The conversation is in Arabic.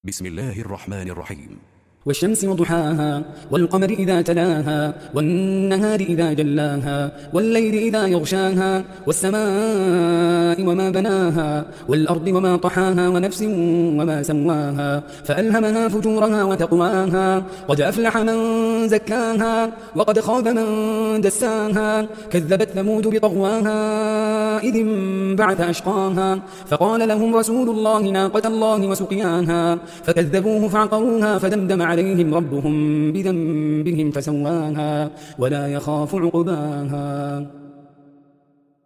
بسم الله الرحمن الرحيم. والشمس وضحاها والقمر إذا تلاها والنهار إذا جلاها والليل إذا يغشاها والسماء وما بناها والأرض وما طحاها ونفس وما سواها فألهمها فجورها وتقواها قد أفلح من زكاها وقد خاب من دساها كذبت ثمود بطغواها إذ انبعث أشقاها فقال لهم رسول الله ناقة الله وسقياها فكذبوه فعقروها فدمدم عليهم ربهم بذنبهم فسواها ولا يخاف عقباها.